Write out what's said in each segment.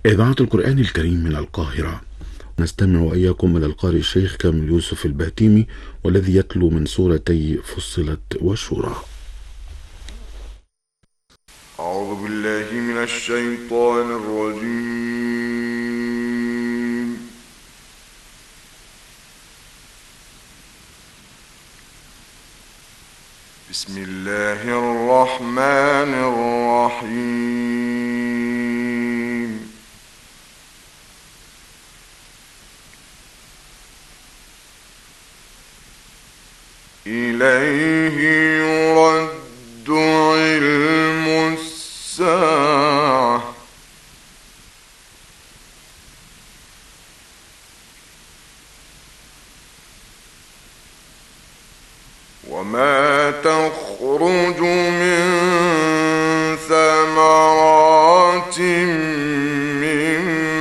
إذاعة القرآن الكريم من القاهرة. نستمع وإياكم إلى القارئ الشيخ كامل يوسف البهتيمي، والذي يتلو من سورتي فصلت والشورى. أعوذ بالله من الشيطان الرجيم. بسم الله الرحمن الرحيم. إليه يرد علم الساعة وما تخرج من ثمرات من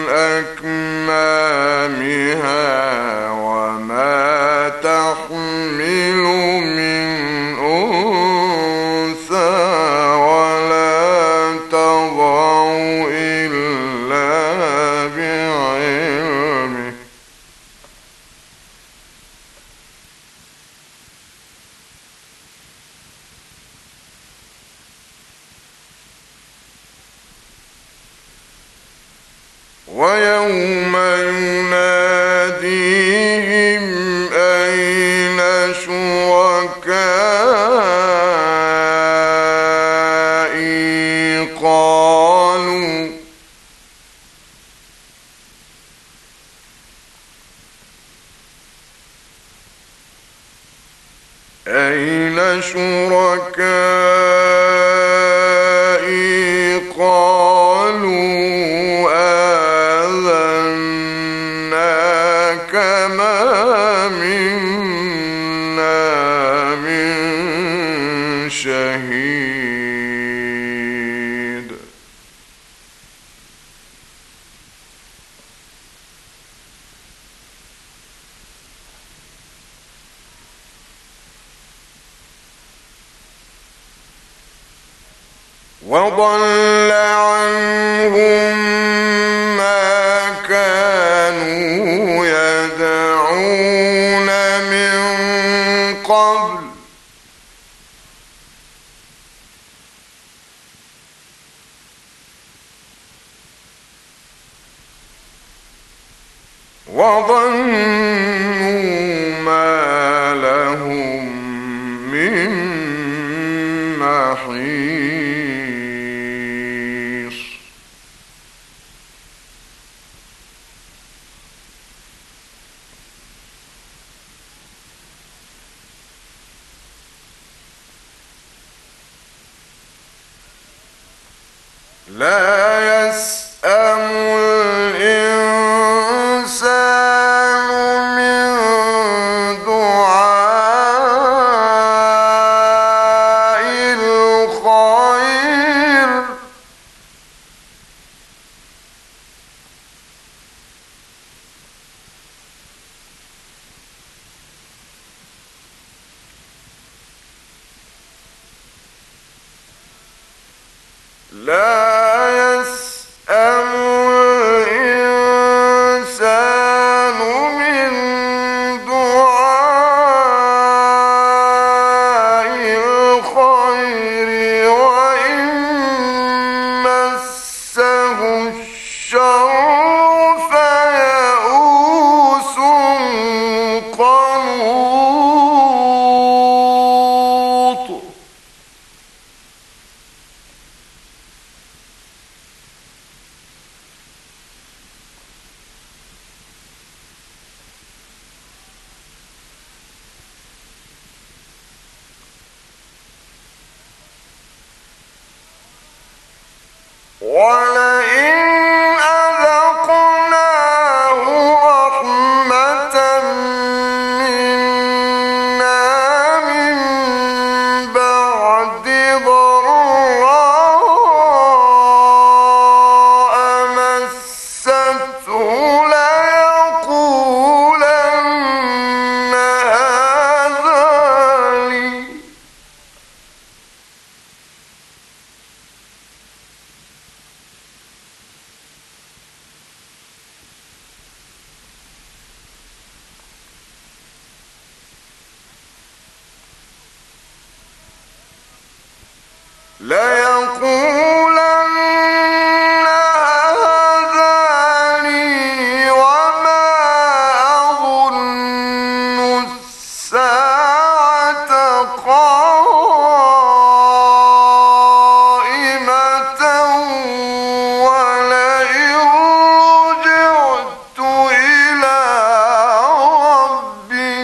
أكمامها وما تحمل من أنثى ولا تضع إلا بعلمه. ويوم يناديهم أين شركائي قالوا آذناك ما منا من شهيد. وضل عنهم ما كانوا يدعون من قبل وظنوا ما لهم من محيص. لا يسأم الإنسان من دعاء الخير وإن مسه الشر فيئوس قنوط. ولئن أذقناه رحمة منا من بعد ضراء مسته ليقولن هذا لي. ليقولن هذا لي وما أظن الساعة قائمة ولئن رجعت إلى ربي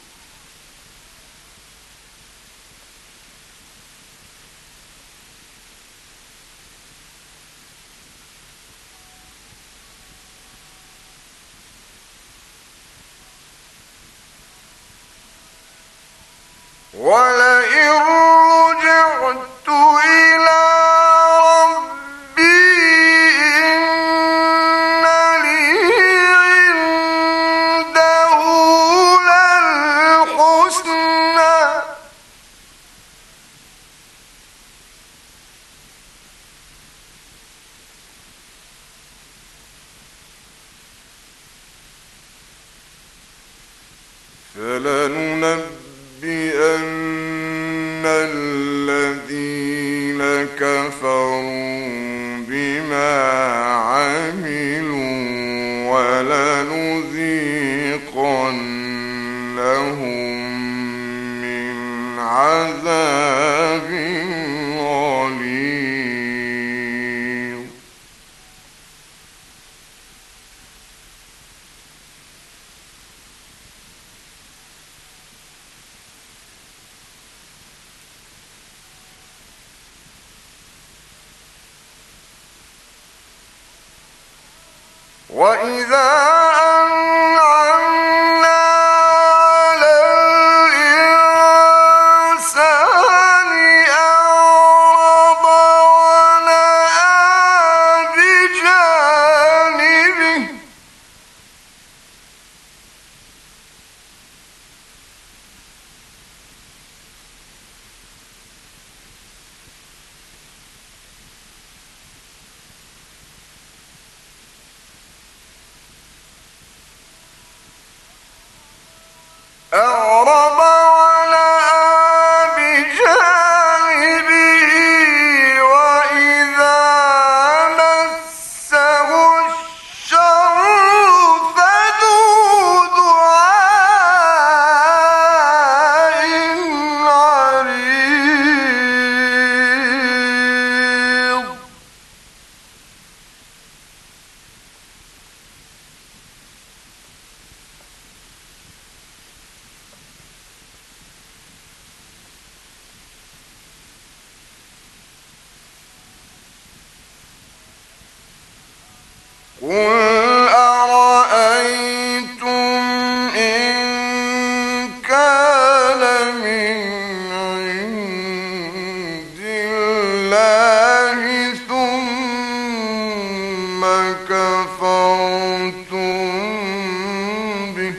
إن لي عنده للحسنى فلننبئن الذين كفروا بما عملوا ولنذيقنهم من عذاب غليظ وإذا أنعمنا على الإنسان أعرض ونأى بجانبه وإذا مسه الشر فذو دعاء عريض قل أرأيتم إن كان من عند الله ثم كفرتم به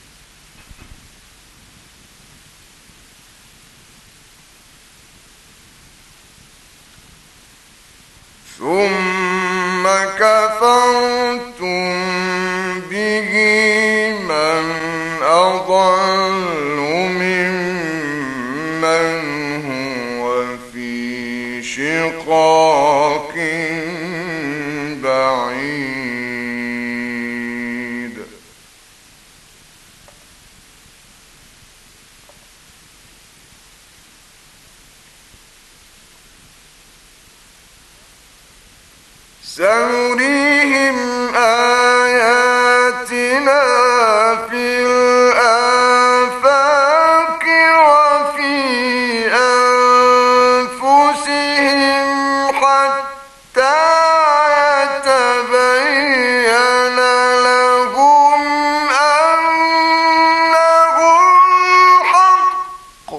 من أضل ممن هو في شقاق بعيد سنريهم آياتنا في الآفاق وفي أنفسهم حتى يتبين لهم أنه الحق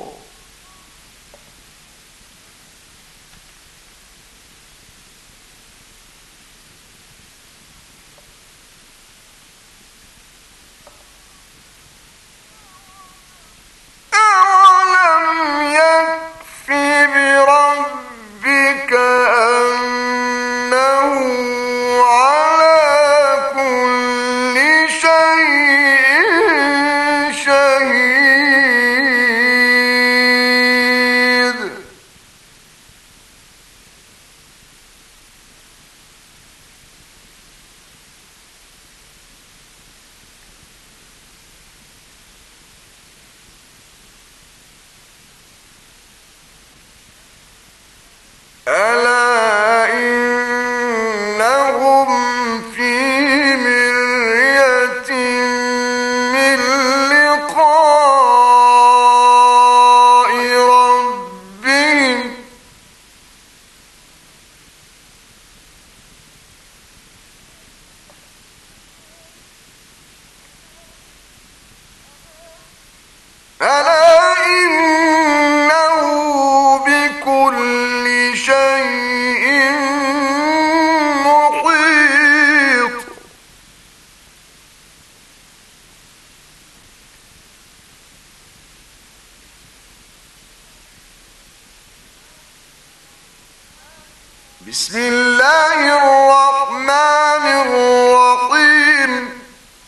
بسم الله الرحمن الرحيم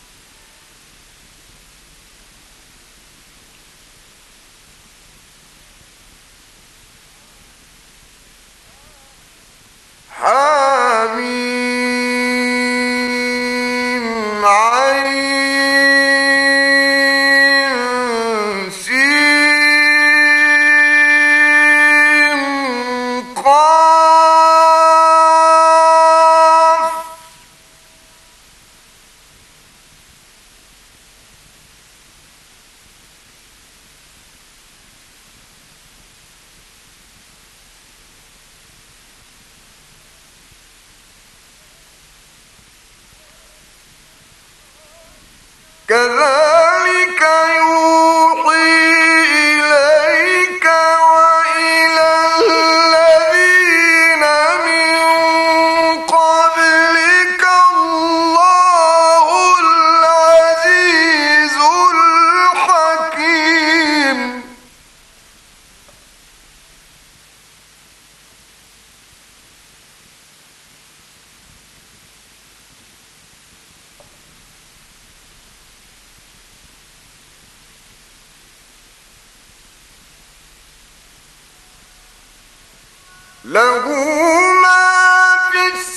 حميم عين سين قاف كذلك يوحي إليك وإلى الذين من قبلك الله العزيز الحكيم له ما في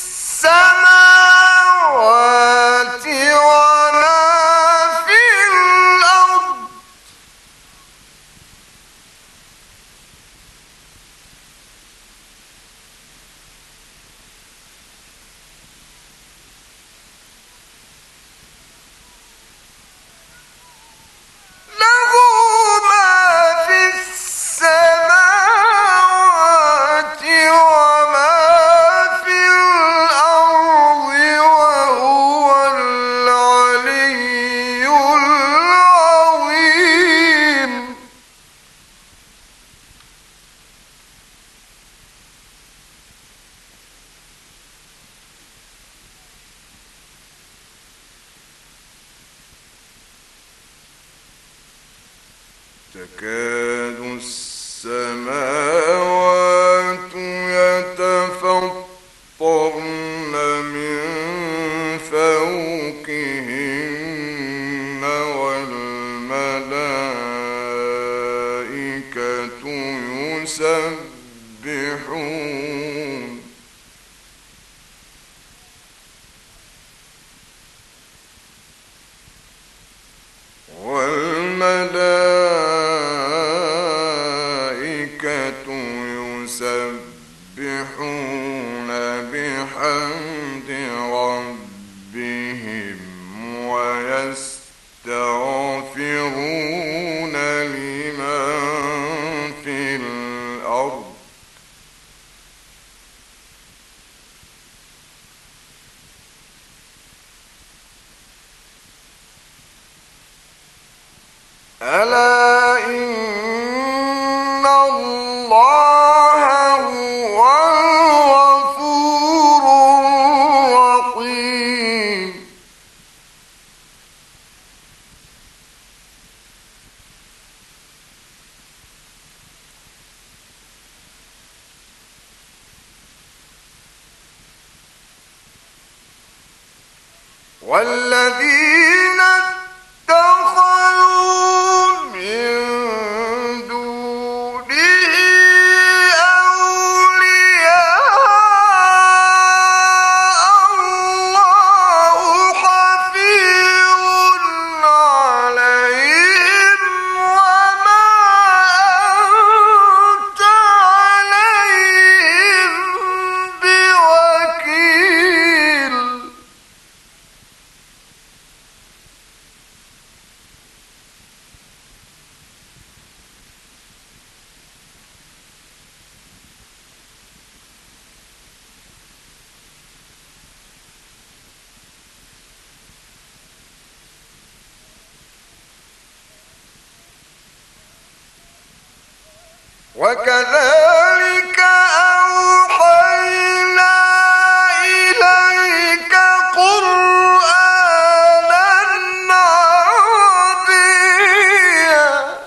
السماوات وما في الأرض له ما في السماوات وما في الأرض وهو العلي العظيم تكاد السماوات يتفطرن من فوقهن والملائكة يسبحون والملائكة يسبحون بحمد ربهم ويستغفرون لمن في الأرض ألا إن الله هو الغفور الرحيم والذين اتخذوا من دونه أولياء الله حفيظ عليهم وما أنت عليهم بوكيل وكذلك أوحينا إليك قرآنا عربيا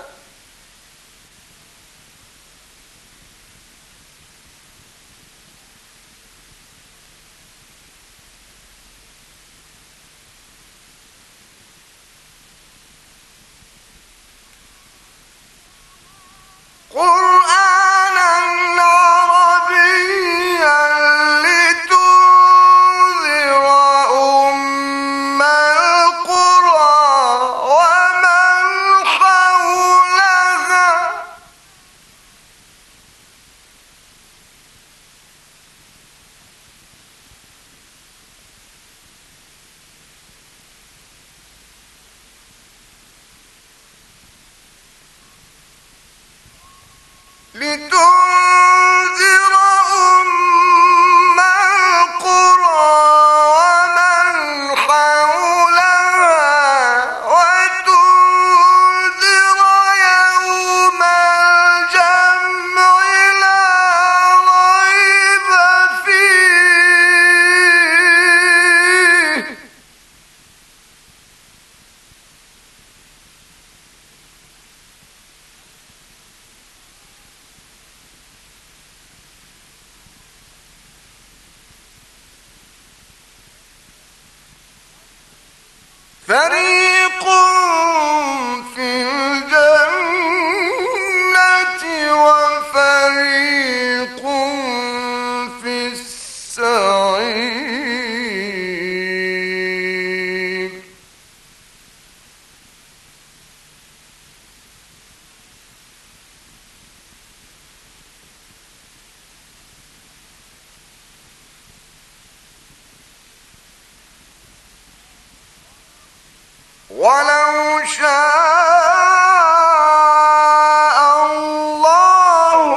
لتنذر أم القرى ومن حولها وتنذر يوم الجمع لا ريب فيه فريق في الجنة وفريق في السعير ولو شاء الله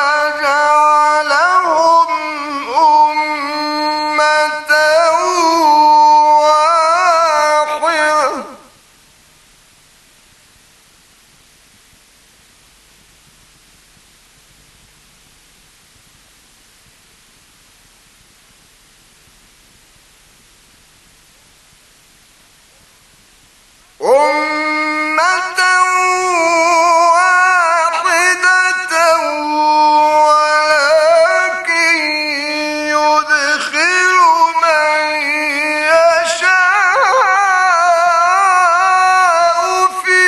لجعلهم أمة واحدة أمة واحدة ولكن يدخل من يشاء في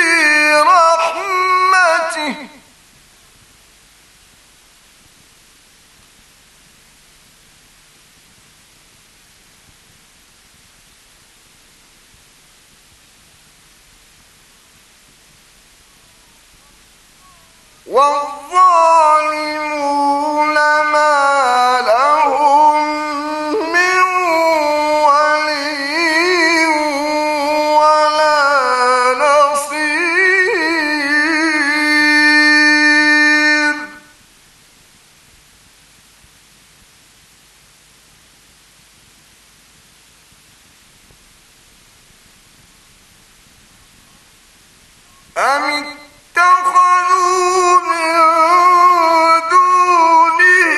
رحمته والظالمون ما لهم من ولي ولا نصير أم اتخذوا من دونه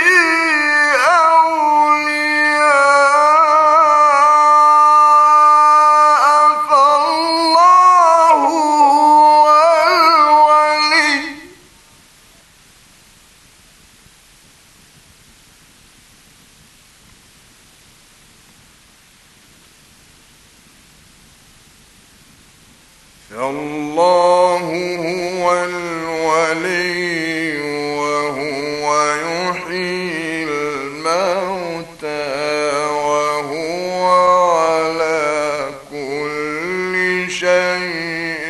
أولياء فالله هو الولي فالله هو الولي وهو يحيي الموتى وهو على كل شيء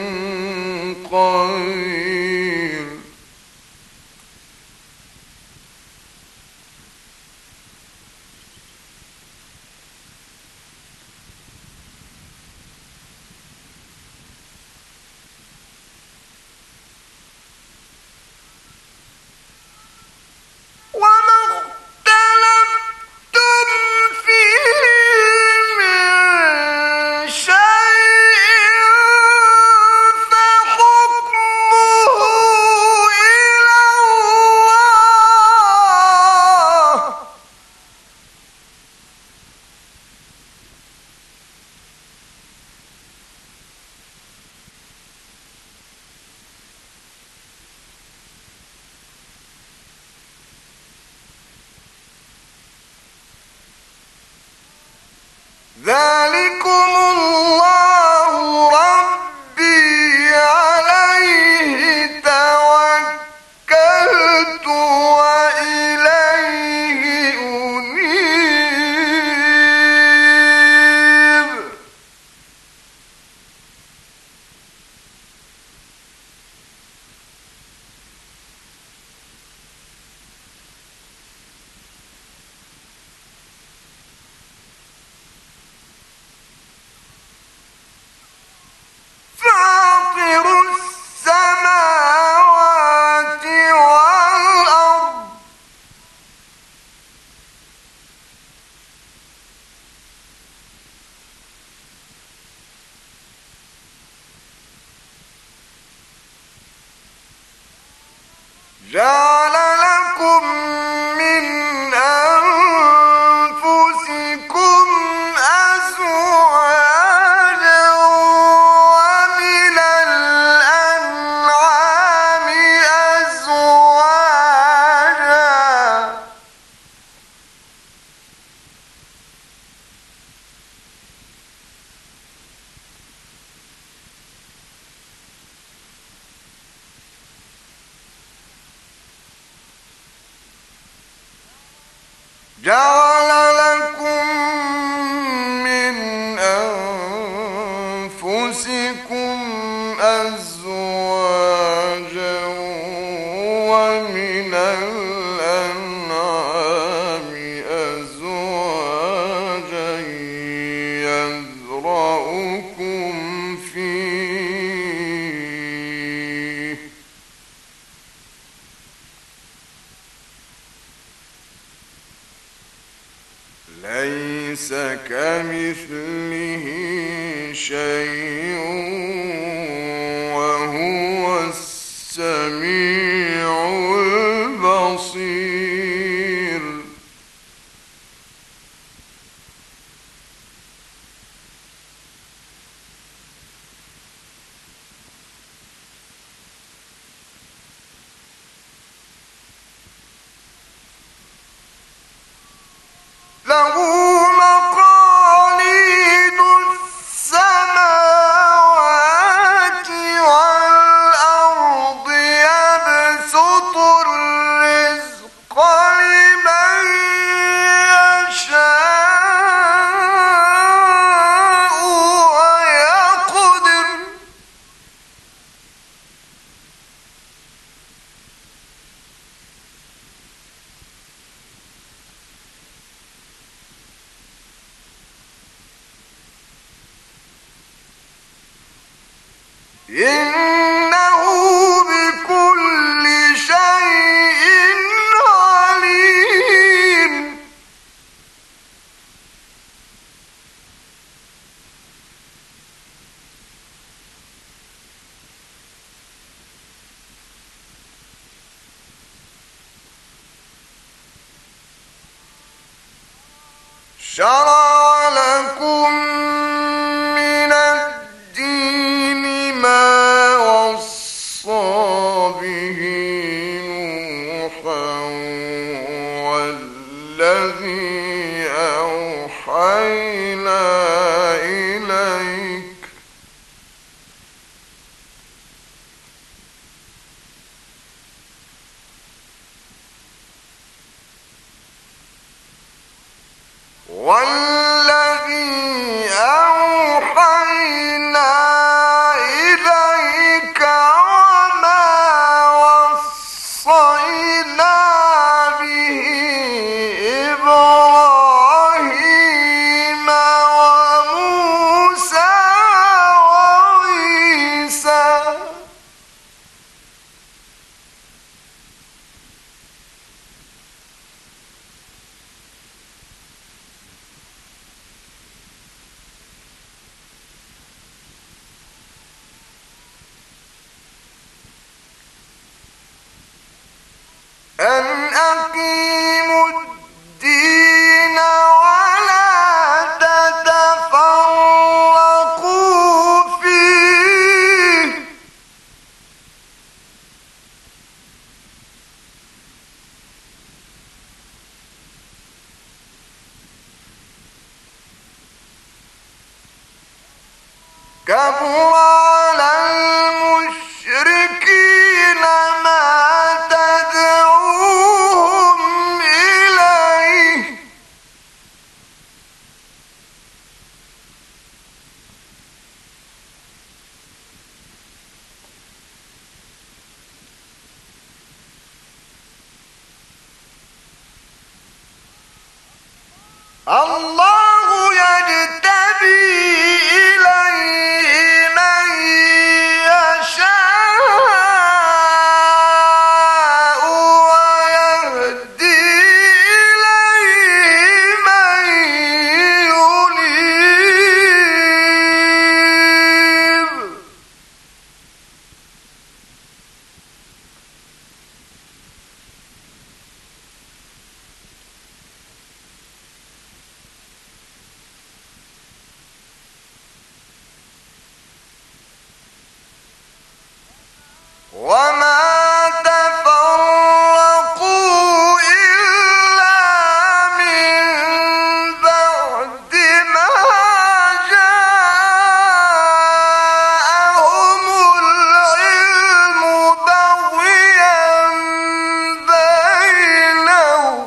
قدير وما اختلفتم فيه من شيء فحكمه إلى الله ذلكم الله ربي عليه توكلت وإليه أنيب جعل لكم من أنفسكم أزواجا ومن الأنعام أزواجا جعل لكم من أنفسكم أزواجا ومن الأنعام أزواجا يذرأكم فيه ليس كمثله شيء وهو السميع البصير له مقاليد السماوات والأرض يبسط الرزق لمن يشاء ويقدر إنه بكل شيء عليم شرع لكم من الدين ما وصى به نوحا والذي أوحينا إليك والذي أوحينا إليك وما وصينا به إبراهيم وموسى وعيسى أن أقيموا الدين ولا تتفرقوا فيه كبر على المشركين ما تدعوهم إليه الله يجتبي إليه من يشاء ويهدي إليه من ينيب وما تفرقوا إلا من بعد ما جاءهم العلم بغيا بينهم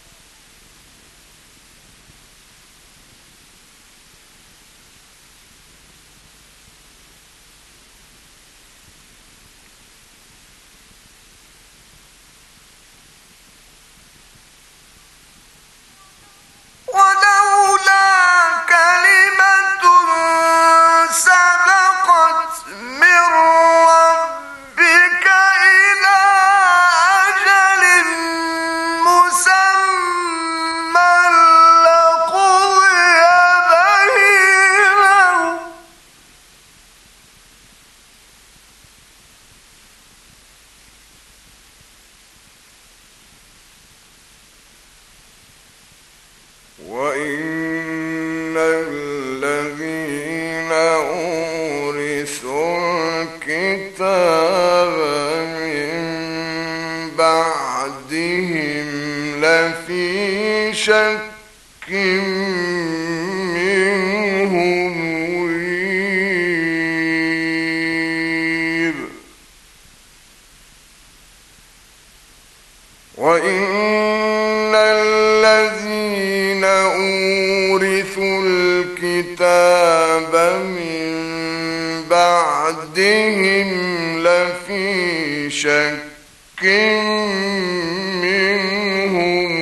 ولولا كلمة سبقت من ربك إلى أجل مسمى لقضي بينهم وإن الذين أورثوا الكتاب من بعدهم لفي شك منه مريب وإن الذين أورثوا الكتاب من بعدهم لفي شك منه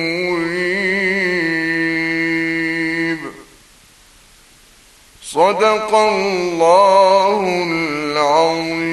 مريب صدق الله العظيم.